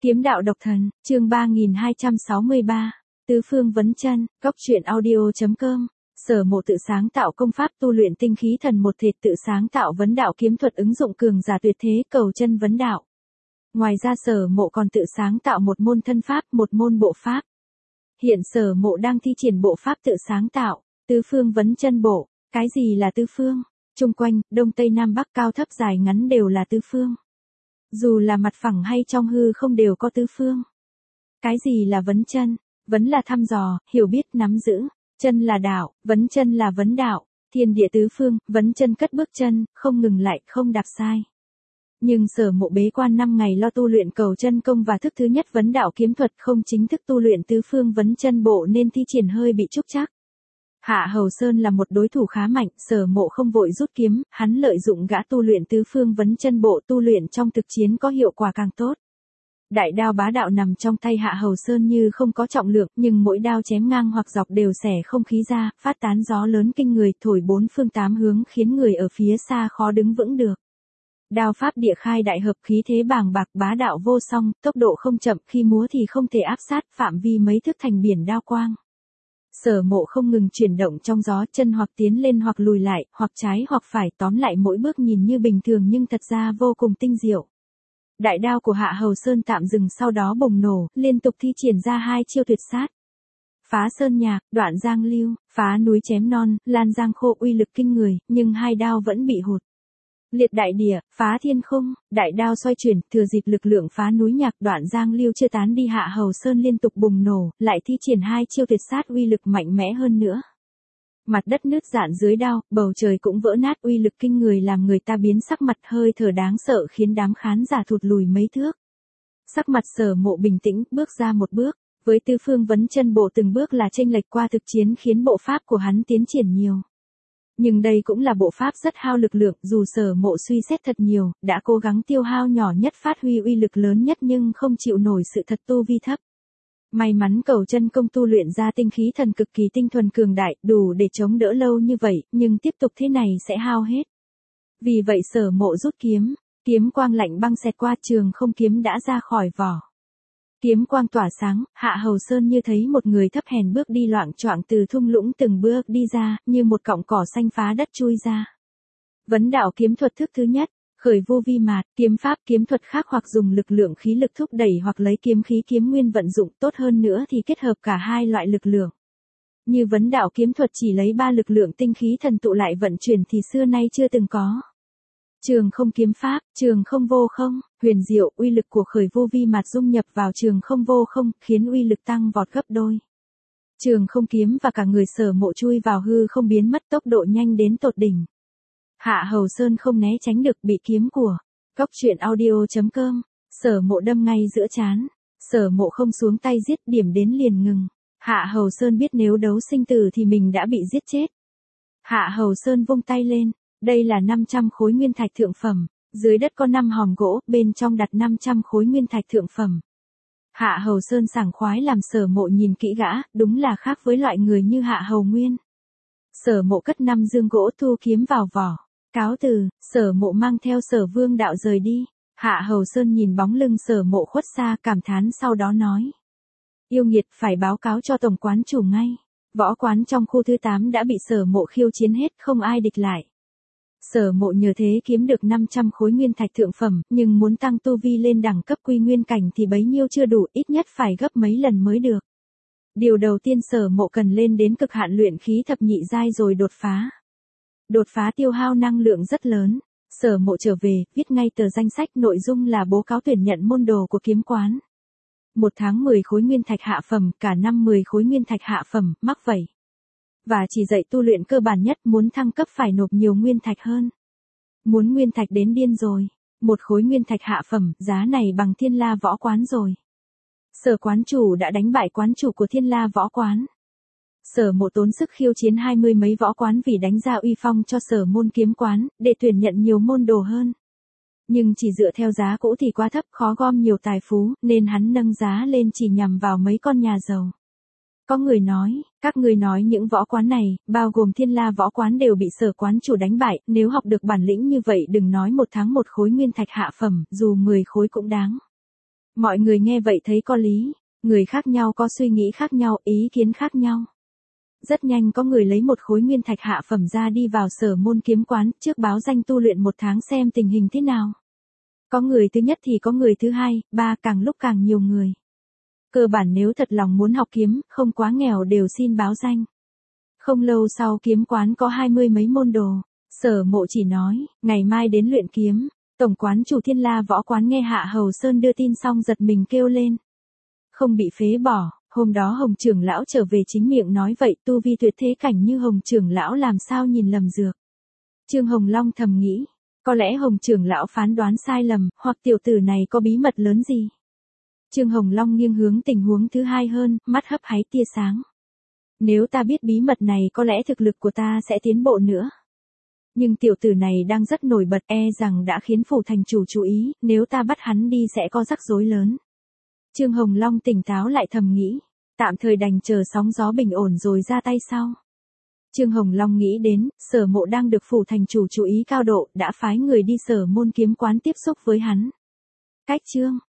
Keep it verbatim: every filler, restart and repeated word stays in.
Kiếm đạo độc thần, chương ba nghìn hai trăm sáu mươi ba. Tứ phương vấn chân, góc truyện audio chấm com. Sở Mộ tự sáng tạo công pháp tu luyện tinh khí thần một thịt, tự sáng tạo vấn đạo kiếm thuật ứng dụng cường giả tuyệt thế cầu chân vấn đạo. Ngoài ra Sở Mộ còn tự sáng tạo một môn thân pháp, một môn bộ pháp. Hiện Sở Mộ đang thi triển bộ pháp tự sáng tạo, tứ phương vấn chân bộ. Cái gì là tứ phương? Trung quanh, đông tây nam bắc, cao thấp dài ngắn đều là tứ phương. Dù là mặt phẳng hay trong hư không đều có tứ phương. Cái gì là vấn chân? Vấn là thăm dò, hiểu biết, nắm giữ. Chân là đạo, vấn chân là vấn đạo. Thiên địa tứ phương, vấn chân cất bước chân, không ngừng lại, không đạp sai. Nhưng Sở Mộ bế quan năm ngày lo tu luyện cầu chân công và thức thứ nhất vấn đạo kiếm thuật, không chính thức tu luyện tứ phương vấn chân bộ nên thi triển hơi bị trúc trắc. Hạ Hầu Sơn là một đối thủ khá mạnh, Sở Mộ không vội rút kiếm, hắn lợi dụng gã tu luyện tứ phương vấn chân bộ, tu luyện trong thực chiến có hiệu quả càng tốt. Đại đao bá đạo nằm trong tay Hạ Hầu Sơn như không có trọng lượng, nhưng mỗi đao chém ngang hoặc dọc đều xẻ không khí ra, phát tán gió lớn kinh người, thổi bốn phương tám hướng khiến người ở phía xa khó đứng vững được. Đao pháp địa khai đại hợp, khí thế bàng bạc, bá đạo vô song, tốc độ không chậm, khi múa thì không thể áp sát, phạm vi mấy thước thành biển đao quang. Sở Mộ không ngừng chuyển động trong gió, chân hoặc tiến lên hoặc lùi lại, hoặc trái hoặc phải, tóm lại mỗi bước nhìn như bình thường nhưng thật ra vô cùng tinh diệu. Đại đao của Hạ Hầu Sơn tạm dừng, sau đó bùng nổ, liên tục thi triển ra hai chiêu tuyệt sát. Phá sơn nhạc, đoạn giang lưu, phá núi chém non, lan giang khô, uy lực kinh người, nhưng hai đao vẫn bị hụt. Liệt đại địa, phá thiên khung, đại đao xoay chuyển, thừa dịp lực lượng phá núi nhạc, đoạn giang lưu chưa tán đi, Hạ Hầu Sơn liên tục bùng nổ, lại thi triển hai chiêu tuyệt sát uy lực mạnh mẽ hơn nữa. Mặt đất nứt rạn dưới đao, bầu trời cũng vỡ nát, uy lực kinh người làm người ta biến sắc mặt, hơi thở đáng sợ khiến đám khán giả thụt lùi mấy thước. Sắc mặt Sở Mộ bình tĩnh, bước ra một bước, với tứ phương vấn chân bộ từng bước là chênh lệch qua thực chiến khiến bộ pháp của hắn tiến triển nhiều. Nhưng đây cũng là bộ pháp rất hao lực lượng, dù Sở Mộ suy xét thật nhiều, đã cố gắng tiêu hao nhỏ nhất phát huy uy lực lớn nhất nhưng không chịu nổi sự thật tu vi thấp. May mắn cầu chân công tu luyện ra tinh khí thần cực kỳ tinh thuần cường đại, đủ để chống đỡ lâu như vậy, nhưng tiếp tục thế này sẽ hao hết. Vì vậy Sở Mộ rút kiếm, kiếm quang lạnh băng xẹt qua, trường không kiếm đã ra khỏi vỏ. Kiếm quang tỏa sáng, Hạ Hầu Sơn như thấy một người thấp hèn bước đi loạng choạng từ thung lũng từng bước đi ra, như một cọng cỏ xanh phá đất chui ra. Vấn đạo kiếm thuật thức thứ nhất, khởi vô vi mạt, kiếm pháp kiếm thuật khác hoặc dùng lực lượng khí lực thúc đẩy hoặc lấy kiếm khí kiếm nguyên vận dụng, tốt hơn nữa thì kết hợp cả hai loại lực lượng. Như vấn đạo kiếm thuật chỉ lấy ba lực lượng tinh khí thần tụ lại vận chuyển thì xưa nay chưa từng có. Trường không kiếm pháp, trường không vô không, huyền diệu, uy lực của khởi vô vi mạt dung nhập vào trường không vô không, khiến uy lực tăng vọt gấp đôi. Trường không kiếm và cả người Sở Mộ chui vào hư không biến mất, tốc độ nhanh đến tột đỉnh. Hạ Hầu Sơn không né tránh được, bị kiếm của góc truyện audio chấm com, Sở Mộ đâm ngay giữa trán. Sở Mộ không xuống tay giết, điểm đến liền ngừng. Hạ Hầu Sơn biết nếu đấu sinh tử thì mình đã bị giết chết. Hạ Hầu Sơn vung tay lên. Đây là năm trăm khối nguyên thạch thượng phẩm, dưới đất có năm hòm gỗ, bên trong đặt năm trăm khối nguyên thạch thượng phẩm. Hạ Hầu Sơn sảng khoái làm Sở Mộ nhìn kỹ gã, đúng là khác với loại người như Hạ Hầu Nguyên. Sở Mộ cất năm dương gỗ, thu kiếm vào vỏ. Cáo từ, Sở Mộ mang theo Sở Vương đạo rời đi. Hạ Hầu Sơn nhìn bóng lưng Sở Mộ khuất xa, cảm thán, sau đó nói: Yêu nghiệt, phải báo cáo cho tổng quán chủ ngay. Võ quán trong khu thứ tám đã bị Sở Mộ khiêu chiến hết, không ai địch lại. Sở Mộ nhờ thế kiếm được năm trăm khối nguyên thạch thượng phẩm, nhưng muốn tăng tu vi lên đẳng cấp quy nguyên cảnh thì bấy nhiêu chưa đủ, ít nhất phải gấp mấy lần mới được. Điều đầu tiên Sở Mộ cần lên đến cực hạn luyện khí thập nhị giai rồi đột phá. Đột phá tiêu hao năng lượng rất lớn. Sở Mộ trở về, viết ngay tờ danh sách, nội dung là bố cáo tuyển nhận môn đồ của kiếm quán. Một tháng mười khối nguyên thạch hạ phẩm, cả năm mười khối nguyên thạch hạ phẩm, mắc vậy. Và chỉ dạy tu luyện cơ bản nhất, muốn thăng cấp phải nộp nhiều nguyên thạch hơn. Muốn nguyên thạch đến điên rồi. Một khối nguyên thạch hạ phẩm, giá này bằng Thiên La Võ Quán rồi. Sở quán chủ đã đánh bại quán chủ của Thiên La Võ Quán. Sở Mộ tốn sức khiêu chiến hai mươi mấy võ quán vì đánh ra uy phong cho Sở môn kiếm quán, để tuyển nhận nhiều môn đồ hơn. Nhưng chỉ dựa theo giá cũ thì quá thấp, khó gom nhiều tài phú, nên hắn nâng giá lên chỉ nhằm vào mấy con nhà giàu. Có người nói, các người nói những võ quán này, bao gồm Thiên La Võ Quán đều bị Sở quán chủ đánh bại, nếu học được bản lĩnh như vậy đừng nói một tháng một khối nguyên thạch hạ phẩm, dù mười khối cũng đáng. Mọi người nghe vậy thấy có lý, người khác nhau có suy nghĩ khác nhau, ý kiến khác nhau. Rất nhanh có người lấy một khối nguyên thạch hạ phẩm ra đi vào Sở Môn kiếm quán, trước báo danh tu luyện một tháng xem tình hình thế nào. Có người thứ nhất thì có người thứ hai, ba, càng lúc càng nhiều người. Cơ bản nếu thật lòng muốn học kiếm, không quá nghèo đều xin báo danh. Không lâu sau kiếm quán có hai mươi mấy môn đồ. Sở Mộ chỉ nói, ngày mai đến luyện kiếm. Tổng quán chủ Thiên La Võ Quán nghe Hạ Hầu Sơn đưa tin xong giật mình kêu lên. Không bị phế bỏ, hôm đó Hồng trưởng lão trở về chính miệng nói vậy, tu vi tuyệt thế cảnh như Hồng trưởng lão làm sao nhìn lầm dược. Trương Hồng Long thầm nghĩ, có lẽ Hồng trưởng lão phán đoán sai lầm, hoặc tiểu tử này có bí mật lớn gì. Trương Hồng Long nghiêng hướng tình huống thứ hai hơn, mắt hấp háy tia sáng. Nếu ta biết bí mật này có lẽ thực lực của ta sẽ tiến bộ nữa. Nhưng tiểu tử này đang rất nổi bật, e rằng đã khiến phủ thành chủ chú ý, nếu ta bắt hắn đi sẽ có rắc rối lớn. Trương Hồng Long tỉnh táo lại thầm nghĩ, tạm thời đành chờ sóng gió bình ổn rồi ra tay sau. Trương Hồng Long nghĩ đến, Sở Mộ đang được phủ thành chủ chú ý cao độ, đã phái người đi Sở Môn kiếm quán tiếp xúc với hắn. Cách chương